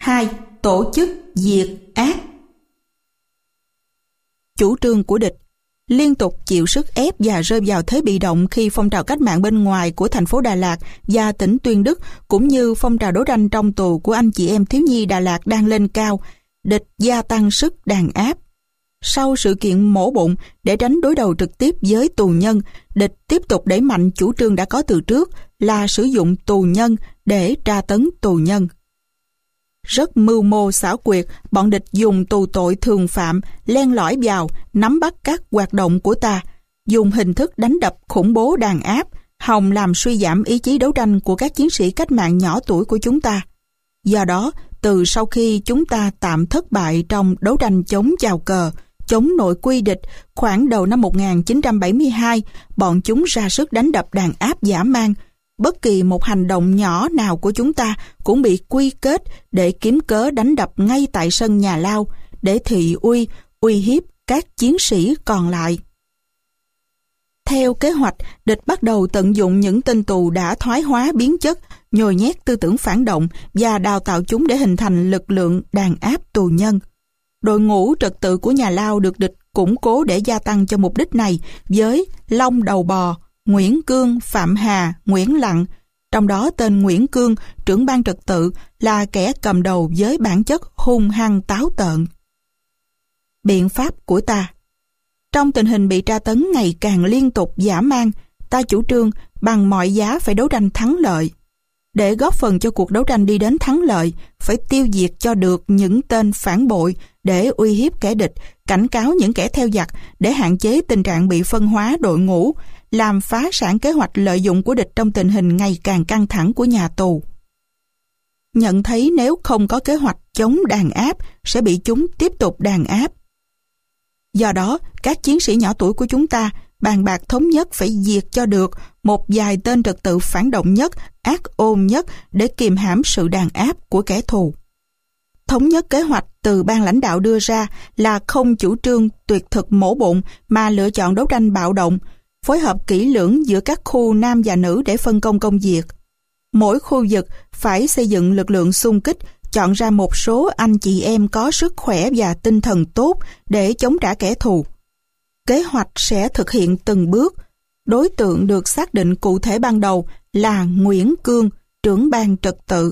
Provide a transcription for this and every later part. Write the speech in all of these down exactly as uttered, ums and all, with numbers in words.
hai. Tổ chức diệt ác. Chủ trương của địch liên tục chịu sức ép và rơi vào thế bị động khi phong trào cách mạng bên ngoài của thành phố Đà Lạt và tỉnh Tuyên Đức cũng như phong trào đấu tranh trong tù của anh chị em thiếu nhi Đà Lạt đang lên cao. Địch gia tăng sức đàn áp. Sau sự kiện mổ bụng, để tránh đối đầu trực tiếp với tù nhân, địch tiếp tục đẩy mạnh chủ trương đã có từ trước là sử dụng tù nhân để tra tấn tù nhân. Rất mưu mô xảo quyệt, bọn địch dùng tù tội thường phạm len lỏi vào, nắm bắt các hoạt động của ta, dùng hình thức đánh đập khủng bố đàn áp, hòng làm suy giảm ý chí đấu tranh của các chiến sĩ cách mạng nhỏ tuổi của chúng ta. Do đó, từ sau khi chúng ta tạm thất bại trong đấu tranh chống chào cờ, chống nội quy địch, khoảng đầu năm một nghìn chín trăm bảy mươi hai, bọn chúng ra sức đánh đập đàn áp dã man. Bất kỳ một hành động nhỏ nào của chúng ta cũng bị quy kết để kiếm cớ đánh đập ngay tại sân nhà lao, để thị uy, uy hiếp các chiến sĩ còn lại. Theo kế hoạch, địch bắt đầu tận dụng những tên tù đã thoái hóa biến chất, nhồi nhét tư tưởng phản động và đào tạo chúng để hình thành lực lượng đàn áp tù nhân. Đội ngũ trật tự của nhà lao được địch củng cố để gia tăng cho mục đích này với Long Đầu Bò, Nguyễn Cương, Phạm Hà, Nguyễn Lặng. Trong đó tên Nguyễn Cương, trưởng ban trật tự, là kẻ cầm đầu với bản chất hung hăng táo tợn. Biện pháp của ta. Trong tình hình bị tra tấn ngày càng liên tục dã man, ta chủ trương bằng mọi giá phải đấu tranh thắng lợi. Để góp phần cho cuộc đấu tranh đi đến thắng lợi, phải tiêu diệt cho được những tên phản bội để uy hiếp kẻ địch, cảnh cáo những kẻ theo giặc để hạn chế tình trạng bị phân hóa đội ngũ, làm phá sản kế hoạch lợi dụng của địch trong tình hình ngày càng căng thẳng của nhà tù. Nhận thấy nếu không có kế hoạch chống đàn áp sẽ bị chúng tiếp tục đàn áp. Do đó, các chiến sĩ nhỏ tuổi của chúng ta bàn bạc thống nhất phải diệt cho được một vài tên trật tự phản động nhất, ác ôn nhất để kiềm hãm sự đàn áp của kẻ thù. Thống nhất kế hoạch từ ban lãnh đạo đưa ra là không chủ trương tuyệt thực mổ bụng mà lựa chọn đấu tranh bạo động, phối hợp kỹ lưỡng giữa các khu nam và nữ để phân công công việc. Mỗi khu vực phải xây dựng lực lượng xung kích, chọn ra một số anh chị em có sức khỏe và tinh thần tốt để chống trả kẻ thù. Kế hoạch sẽ thực hiện từng bước. Đối tượng được xác định cụ thể ban đầu là Nguyễn Cương, trưởng ban trật tự.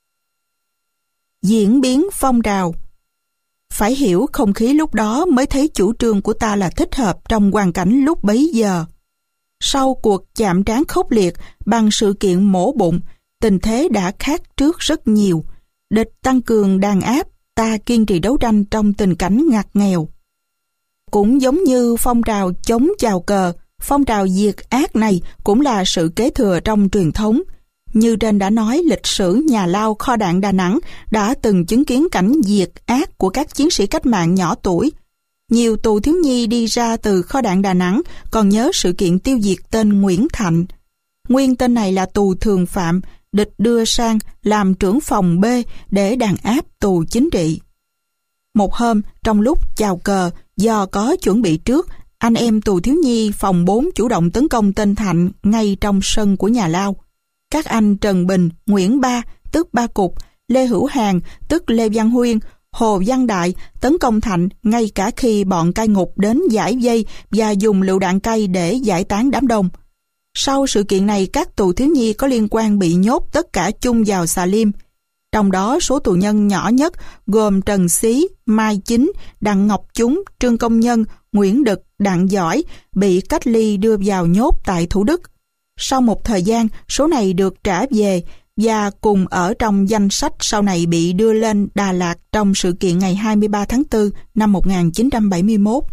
Diễn biến phong trào. Phải hiểu không khí lúc đó mới thấy chủ trương của ta là thích hợp trong hoàn cảnh lúc bấy giờ. Sau cuộc chạm trán khốc liệt bằng sự kiện mổ bụng, tình thế đã khác trước rất nhiều. Địch tăng cường đàn áp, ta kiên trì đấu tranh trong tình cảnh ngặt nghèo. Cũng giống như phong trào chống chào cờ, phong trào diệt ác này cũng là sự kế thừa trong truyền thống. Như trên đã nói, lịch sử nhà lao kho đạn Đà Nẵng đã từng chứng kiến cảnh diệt ác của các chiến sĩ cách mạng nhỏ tuổi. Nhiều tù thiếu nhi đi ra từ kho đạn Đà Nẵng còn nhớ sự kiện tiêu diệt tên Nguyễn Thạnh. Nguyên tên này là tù thường phạm, địch đưa sang làm trưởng phòng B để đàn áp tù chính trị. Một hôm, trong lúc chào cờ, do có chuẩn bị trước, anh em tù thiếu nhi phòng bốn chủ động tấn công tên Thạnh ngay trong sân của nhà lao. Các anh Trần Bình, Nguyễn Ba, tức Ba Cục, Lê Hữu Hàn, tức Lê Văn Huyên, Hồ Văn Đại tấn công Thạnh ngay cả khi bọn cai ngục đến giải dây và dùng lựu đạn cay để giải tán đám đông. Sau sự kiện này, các tù thiếu nhi có liên quan bị nhốt tất cả chung vào xà lim. Trong đó, số tù nhân nhỏ nhất gồm Trần Xí, Mai Chính, Đặng Ngọc Chúng, Trương Công Nhân, Nguyễn Đực, Đặng Giỏi bị cách ly đưa vào nhốt tại Thủ Đức. Sau một thời gian, số này được trả về và cùng ở trong danh sách sau này bị đưa lên Đà Lạt trong sự kiện ngày hai mươi ba tháng tư năm một nghìn chín trăm bảy mươi mốt.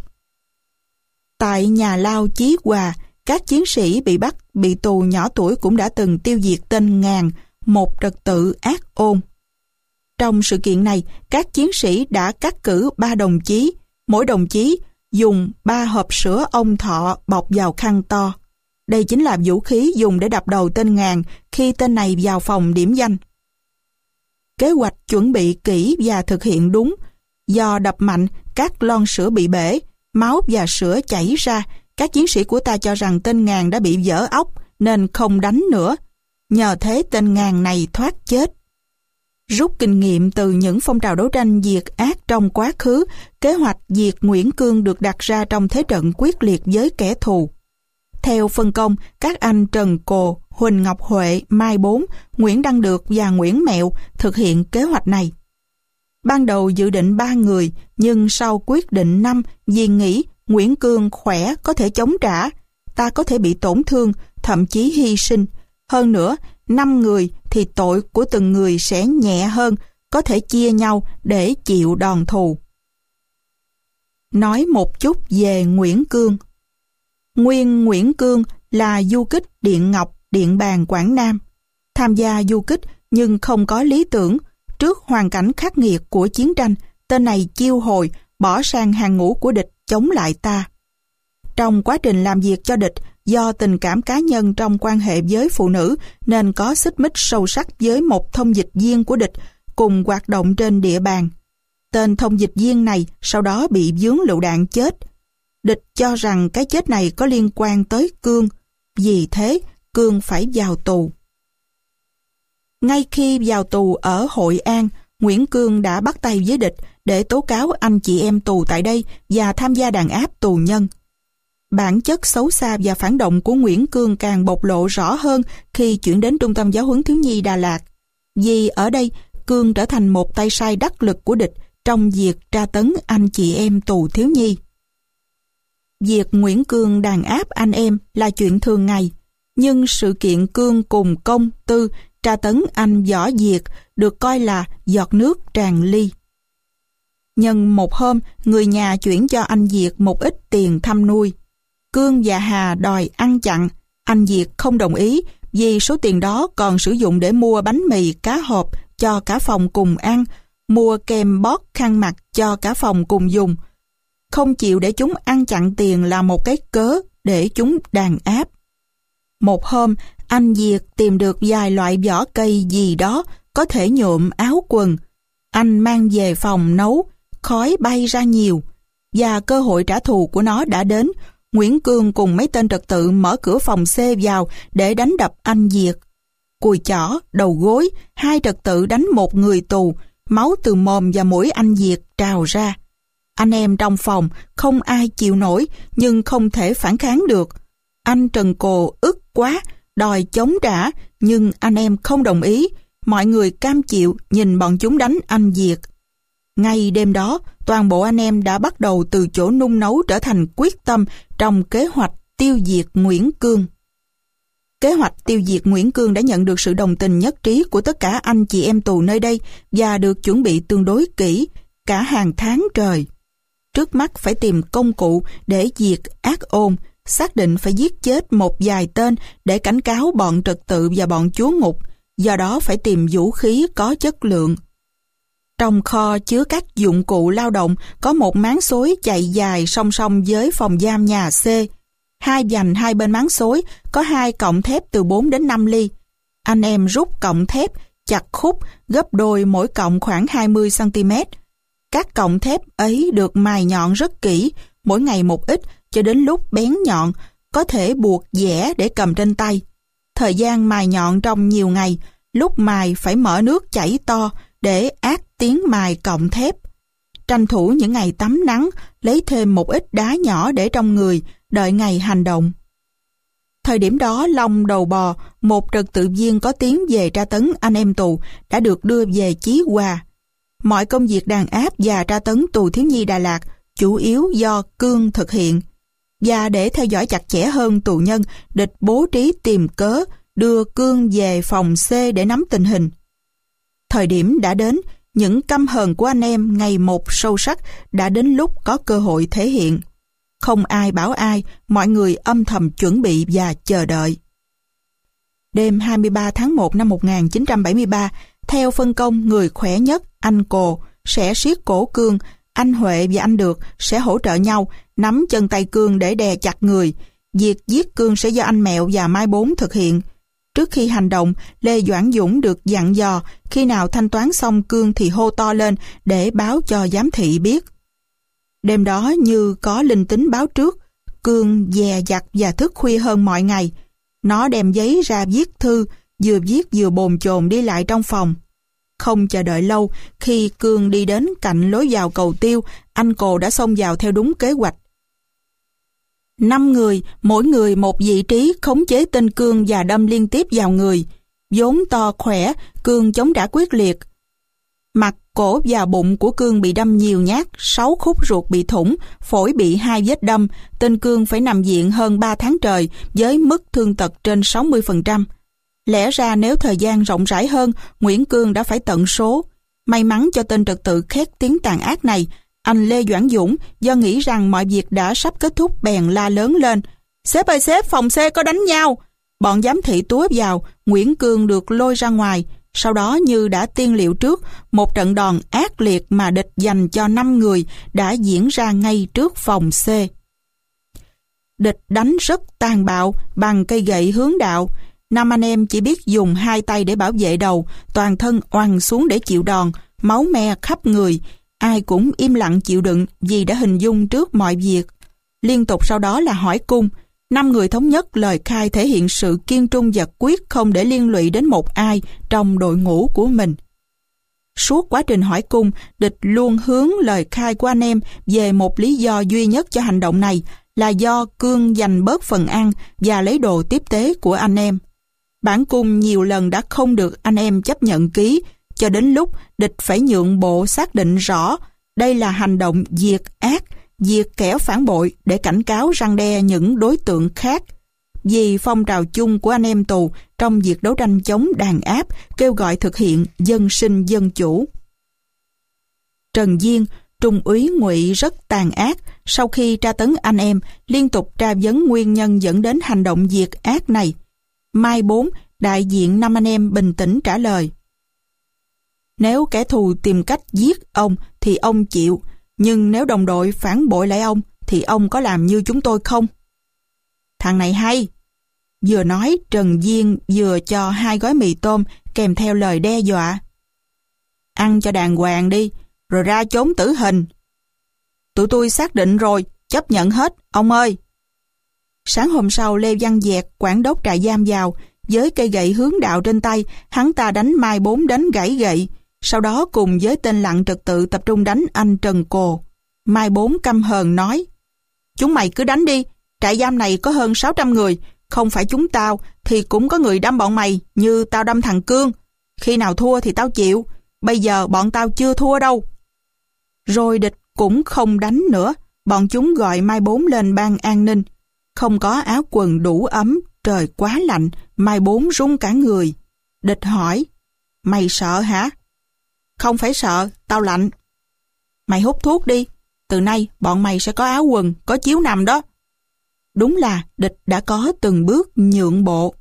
Tại nhà lao Chí Hòa, các chiến sĩ bị bắt, bị tù nhỏ tuổi cũng đã từng tiêu diệt tên Ngàn, một trật tự ác ôn. Trong sự kiện này, các chiến sĩ đã cắt cử ba đồng chí, mỗi đồng chí dùng ba hộp sữa ông Thọ bọc vào khăn to. Đây chính là vũ khí dùng để đập đầu tên Ngàn khi tên này vào phòng điểm danh. Kế hoạch chuẩn bị kỹ và thực hiện đúng. Do đập mạnh, các lon sữa bị bể, máu và sữa chảy ra. Các chiến sĩ của ta cho rằng tên Ngàn đã bị vỡ óc nên không đánh nữa. Nhờ thế tên Ngàn này thoát chết. Rút kinh nghiệm từ những phong trào đấu tranh diệt ác trong quá khứ, kế hoạch diệt Nguyễn Cương được đặt ra trong thế trận quyết liệt với kẻ thù. Theo phân công, các anh Trần Cồ, Huỳnh Ngọc Huệ, Mai Bốn, Nguyễn Đăng Được và Nguyễn Mẹo thực hiện kế hoạch này. Ban đầu dự định ba người, nhưng sau quyết định năm vì nghĩ Nguyễn Cương khỏe có thể chống trả, ta có thể bị tổn thương, thậm chí hy sinh. Hơn nữa, năm người thì tội của từng người sẽ nhẹ hơn, có thể chia nhau để chịu đòn thù. Nói một chút về Nguyễn Cương. Nguyên Nguyễn Cương là du kích Điện Ngọc, Điện Bàn, Quảng Nam. Tham gia du kích nhưng không có lý tưởng. Trước hoàn cảnh khắc nghiệt của chiến tranh, tên này chiêu hồi, bỏ sang hàng ngũ của địch chống lại ta. Trong quá trình làm việc cho địch, do tình cảm cá nhân trong quan hệ với phụ nữ nên có xích mích sâu sắc với một thông dịch viên của địch cùng hoạt động trên địa bàn. Tên thông dịch viên này sau đó bị vướng lựu đạn chết. Địch cho rằng cái chết này có liên quan tới Cương, vì thế Cương phải vào tù. Ngay khi vào tù ở Hội An, Nguyễn Cương đã bắt tay với địch để tố cáo anh chị em tù tại đây và tham gia đàn áp tù nhân. Bản chất xấu xa và phản động của Nguyễn Cương càng bộc lộ rõ hơn khi chuyển đến Trung tâm Giáo huấn Thiếu nhi Đà Lạt. Vì ở đây, Cương trở thành một tay sai đắc lực của địch trong việc tra tấn anh chị em tù thiếu nhi. Việc Nguyễn Cương đàn áp anh em là chuyện thường ngày, nhưng sự kiện Cương cùng Công, Tư tra tấn anh Võ Diệt được coi là giọt nước tràn ly. Nhân một hôm, người nhà chuyển cho anh Diệt một ít tiền thăm nuôi. Cương và Hà đòi ăn chặn, anh Diệt không đồng ý vì số tiền đó còn sử dụng để mua bánh mì cá hộp cho cả phòng cùng ăn, mua kem bót khăn mặt cho cả phòng cùng dùng. Không chịu để chúng ăn chặn tiền là một cái cớ để chúng đàn áp. Một hôm, anh Diệt tìm được vài loại vỏ cây gì đó có thể nhuộm áo quần. Anh mang về phòng nấu, khói bay ra nhiều. Và cơ hội trả thù của nó đã đến. Nguyễn Cương cùng mấy tên trật tự mở cửa phòng C vào để đánh đập anh Diệt. Cùi chỏ, đầu gối, hai trật tự đánh một người tù, máu từ mồm và mũi anh Diệt trào ra. Anh em trong phòng không ai chịu nổi nhưng không thể phản kháng được. Anh Trần Cồ ức quá, đòi chống trả nhưng anh em không đồng ý. Mọi người cam chịu nhìn bọn chúng đánh anh Diệt. Ngay đêm đó, toàn bộ anh em đã bắt đầu từ chỗ nung nấu trở thành quyết tâm trong kế hoạch tiêu diệt Nguyễn Cương. Kế hoạch tiêu diệt Nguyễn Cương đã nhận được sự đồng tình nhất trí của tất cả anh chị em tù nơi đây và được chuẩn bị tương đối kỹ, cả hàng tháng trời. Trước mắt phải tìm công cụ để diệt ác ôn, xác định phải giết chết một vài tên để cảnh cáo bọn trật tự và bọn chúa ngục, do đó phải tìm vũ khí có chất lượng. Trong kho chứa các dụng cụ lao động có một máng xối chạy dài song song với phòng giam nhà C. Hai vành hai bên máng xối có hai cọng thép từ bốn đến năm ly. Anh em rút cọng thép, chặt khúc, gấp đôi mỗi cọng khoảng hai mươi xăng ti mét. Các cọng thép ấy được mài nhọn rất kỹ, mỗi ngày một ít cho đến lúc bén nhọn, có thể buộc dẻ để cầm trên tay. Thời gian mài nhọn trong nhiều ngày, lúc mài phải mở nước chảy to để át tiếng mài cọng thép. Tranh thủ những ngày tắm nắng, lấy thêm một ít đá nhỏ để trong người, đợi ngày hành động. Thời điểm đó, Long Đầu Bò, một trật tự viên có tiếng về tra tấn anh em tù, đã được đưa về Chí Hòa. Mọi công việc đàn áp và tra tấn tù thiếu nhi Đà Lạt chủ yếu do Cương thực hiện. Và để theo dõi chặt chẽ hơn tù nhân, địch bố trí tìm cớ đưa Cương về phòng C để nắm tình hình. Thời điểm đã đến, những căm hờn của anh em ngày một sâu sắc đã đến lúc có cơ hội thể hiện. Không ai bảo ai, mọi người âm thầm chuẩn bị và chờ đợi. Đêm hai mươi ba tháng một năm một nghìn chín trăm bảy mươi ba, theo phân công người khỏe nhất, anh Cồ, sẽ siết cổ Cương, anh Huệ và anh Được sẽ hỗ trợ nhau, nắm chân tay Cương để đè chặt người. Việc giết Cương sẽ do anh Mẹo và Mai Bốn thực hiện. Trước khi hành động, Lê Doãn Dũng được dặn dò khi nào thanh toán xong Cương thì hô to lên để báo cho giám thị biết. Đêm đó như có linh tính báo trước, Cương dè dặt và thức khuya hơn mọi ngày. Nó đem giấy ra viết thư, vừa viết vừa bồn chồn đi lại trong phòng. Không chờ đợi lâu, khi Cương đi đến cạnh lối vào cầu tiêu, anh Cồ đã xông vào theo đúng kế hoạch. Năm người, mỗi người một vị trí khống chế tên Cương và đâm liên tiếp vào người. Vốn to khỏe, Cương chống trả quyết liệt. Mặt, cổ và bụng của Cương bị đâm nhiều nhát, sáu khúc ruột bị thủng, phổi bị hai vết đâm. Tên Cương phải nằm viện hơn ba tháng trời với mức thương tật trên sáu mươi phần trăm. Lẽ ra nếu thời gian rộng rãi hơn, Nguyễn Cương đã phải tận số. May mắn cho tên trật tự khét tiếng tàn ác này, anh Lê Doãn Dũng do nghĩ rằng mọi việc đã sắp kết thúc bèn la lớn lên: "Sếp ơi sếp, phòng C có đánh nhau!" Bọn giám thị túa vào, Nguyễn Cương được lôi ra ngoài. Sau đó như đã tiên liệu trước, một trận đòn ác liệt mà địch dành cho năm người đã diễn ra ngay trước phòng C. Địch đánh rất tàn bạo bằng cây gậy hướng đạo. Năm anh em chỉ biết dùng hai tay để bảo vệ đầu, toàn thân oằn xuống để chịu đòn, máu me khắp người. Ai cũng im lặng chịu đựng vì đã hình dung trước mọi việc. Liên tục sau đó là hỏi cung. Năm người thống nhất lời khai thể hiện sự kiên trung và quyết không để liên lụy đến một ai trong đội ngũ của mình. Suốt quá trình hỏi cung, địch luôn hướng lời khai của anh em về một lý do duy nhất cho hành động này, là do Cương giành bớt phần ăn và lấy đồ tiếp tế của anh em. Bản cung nhiều lần đã không được anh em chấp nhận ký, cho đến lúc địch phải nhượng bộ xác định rõ đây là hành động diệt ác, diệt kẻ phản bội để cảnh cáo răn đe những đối tượng khác. Vì phong trào chung của anh em tù trong việc đấu tranh chống đàn áp kêu gọi thực hiện dân sinh dân chủ. Trần Diên, trung úy Ngụy rất tàn ác, sau khi tra tấn anh em, liên tục tra vấn nguyên nhân dẫn đến hành động diệt ác này. Mai Bốn, đại diện năm anh em bình tĩnh trả lời: "Nếu kẻ thù tìm cách giết ông thì ông chịu, nhưng nếu đồng đội phản bội lại ông thì ông có làm như chúng tôi không?" Thằng này hay. Vừa nói, Trần Diên vừa cho hai gói mì tôm kèm theo lời đe dọa: "Ăn cho đàng hoàng đi, rồi ra trốn tử hình." "Tụi tôi xác định rồi, chấp nhận hết, ông ơi." Sáng hôm sau, Lê Văn Dẹt, quản đốc trại giam vào, với cây gậy hướng đạo trên tay, hắn ta đánh Mai Bốn đánh gãy gậy, sau đó cùng với tên lặn trật tự tập trung đánh anh Trần Cồ. Mai Bốn căm hờn nói: "Chúng mày cứ đánh đi, trại giam này có hơn sáu trăm người, không phải chúng tao thì cũng có người đâm bọn mày như tao đâm thằng Cương. Khi nào thua thì tao chịu, bây giờ bọn tao chưa thua đâu." Rồi địch cũng không đánh nữa, bọn chúng gọi Mai Bốn lên ban an ninh. Không có áo quần đủ ấm, trời quá lạnh, Mai Bốn run cả người. Địch hỏi: "Mày sợ hả?" "Không phải sợ, tao lạnh." "Mày hút thuốc đi, từ nay bọn mày sẽ có áo quần, có chiếu nằm đó." Đúng là địch đã có từng bước nhượng bộ.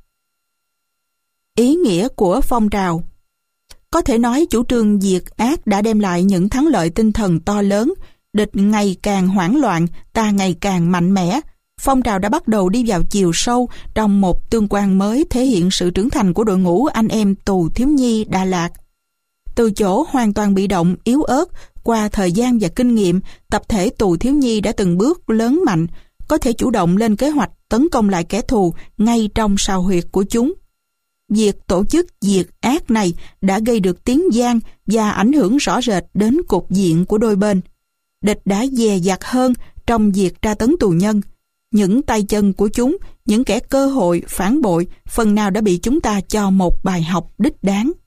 Ý nghĩa của phong trào. Có thể nói chủ trương diệt ác đã đem lại những thắng lợi tinh thần to lớn. Địch ngày càng hoảng loạn, ta ngày càng mạnh mẽ. Phong trào đã bắt đầu đi vào chiều sâu trong một tương quan mới thể hiện sự trưởng thành của đội ngũ anh em tù thiếu nhi Đà Lạt. Từ chỗ hoàn toàn bị động, yếu ớt, qua thời gian và kinh nghiệm, tập thể tù thiếu nhi đã từng bước lớn mạnh, có thể chủ động lên kế hoạch tấn công lại kẻ thù ngay trong sào huyệt của chúng. Việc tổ chức diệt ác này đã gây được tiếng vang và ảnh hưởng rõ rệt đến cục diện của đôi bên. Địch đã dè dặt hơn trong việc tra tấn tù nhân. Những tay chân của chúng, những kẻ cơ hội phản bội, phần nào đã bị chúng ta cho một bài học đích đáng.